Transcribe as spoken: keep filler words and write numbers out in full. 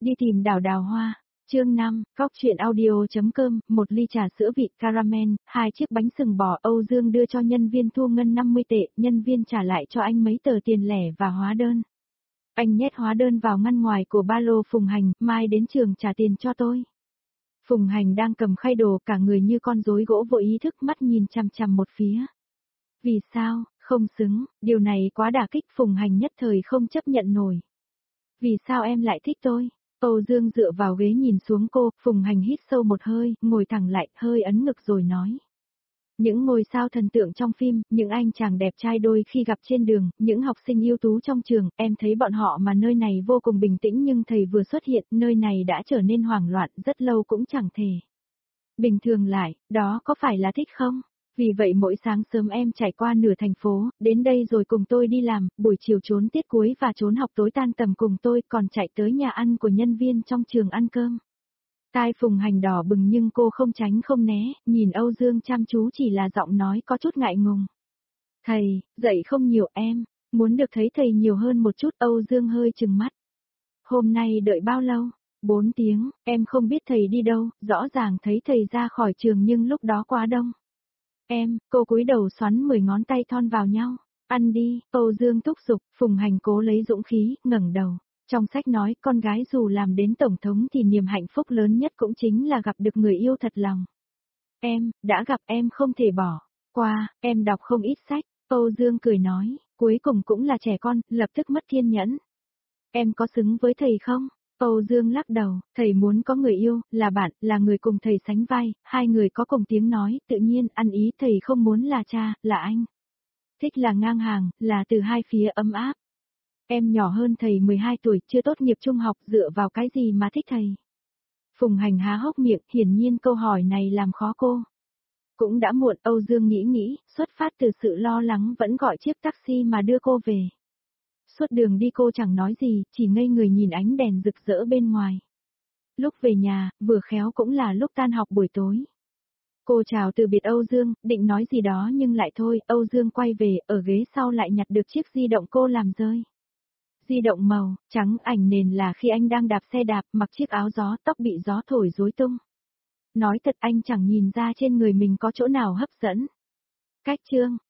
Đi tìm đào đào hoa. Chương năm, Cóc truyện audio.com, một ly trà sữa vị caramel, hai chiếc bánh sừng bò. Âu Dương đưa cho nhân viên thu ngân năm mươi tệ, nhân viên trả lại cho anh mấy tờ tiền lẻ và hóa đơn. Anh nhét hóa đơn vào ngăn ngoài của ba lô Phùng Hành, mai đến trường trả tiền cho tôi. Phùng Hành đang cầm khay đồ, cả người như con rối gỗ, vô ý thức mắt nhìn chằm chằm một phía. Vì sao, không xứng, điều này quá đả kích. Phùng Hành nhất thời không chấp nhận nổi. Vì sao em lại thích tôi? Âu Dương dựa vào ghế nhìn xuống cô. Phùng Hành hít sâu một hơi, ngồi thẳng lại, hơi ấn ngực rồi nói. Những ngôi sao thần tượng trong phim, những anh chàng đẹp trai đôi khi gặp trên đường, những học sinh ưu tú trong trường, em thấy bọn họ mà nơi này vô cùng bình tĩnh, nhưng thầy vừa xuất hiện, nơi này đã trở nên hoảng loạn, rất lâu cũng chẳng thể bình thường lại, đó có phải là thích không? Vì vậy mỗi sáng sớm em trải qua nửa thành phố, đến đây rồi cùng tôi đi làm, buổi chiều trốn tiết cuối và trốn học tối tan tầm cùng tôi, còn chạy tới nhà ăn của nhân viên trong trường ăn cơm. Tai Phùng Hành đỏ bừng nhưng cô không tránh không né, nhìn Âu Dương chăm chú, chỉ là giọng nói có chút ngại ngùng. Thầy, dạy không nhiều em, muốn được thấy thầy nhiều hơn một chút. Âu Dương hơi chừng mắt. Hôm nay đợi bao lâu? Bốn tiếng, em không biết thầy đi đâu, rõ ràng thấy thầy ra khỏi trường nhưng lúc đó quá đông. Em, cô cúi đầu xoắn mười ngón tay thon vào nhau. Ăn đi, Âu Dương thúc giục. Phùng Hành cố lấy dũng khí, ngẩng đầu. Trong sách nói, con gái dù làm đến tổng thống thì niềm hạnh phúc lớn nhất cũng chính là gặp được người yêu thật lòng. Em, đã gặp, em không thể bỏ qua, em đọc không ít sách. Âu Dương cười nói, cuối cùng cũng là trẻ con, lập tức mất kiên nhẫn. Em có xứng với thầy không? Âu Dương lắc đầu, thầy muốn có người yêu, là bạn, là người cùng thầy sánh vai, hai người có cùng tiếng nói, tự nhiên, ăn ý. Thầy không muốn là cha, là anh. Thích là ngang hàng, là từ hai phía ấm áp. Em nhỏ hơn thầy mười hai tuổi, chưa tốt nghiệp trung học, dựa vào cái gì mà thích thầy? Phùng Hành há hốc miệng, hiển nhiên câu hỏi này làm khó cô. Cũng đã muộn. Âu Dương nghĩ nghĩ, xuất phát từ sự lo lắng vẫn gọi chiếc taxi mà đưa cô về. Suốt đường đi cô chẳng nói gì, chỉ ngây người nhìn ánh đèn rực rỡ bên ngoài. Lúc về nhà, vừa khéo cũng là lúc tan học buổi tối. Cô chào từ biệt Âu Dương, định nói gì đó nhưng lại thôi. Âu Dương quay về, ở ghế sau lại nhặt được chiếc di động cô làm rơi. Di động màu trắng, ảnh nền là khi anh đang đạp xe đạp, mặc chiếc áo gió, tóc bị gió thổi rối tung. Nói thật anh chẳng nhìn ra trên người mình có chỗ nào hấp dẫn. Cách chương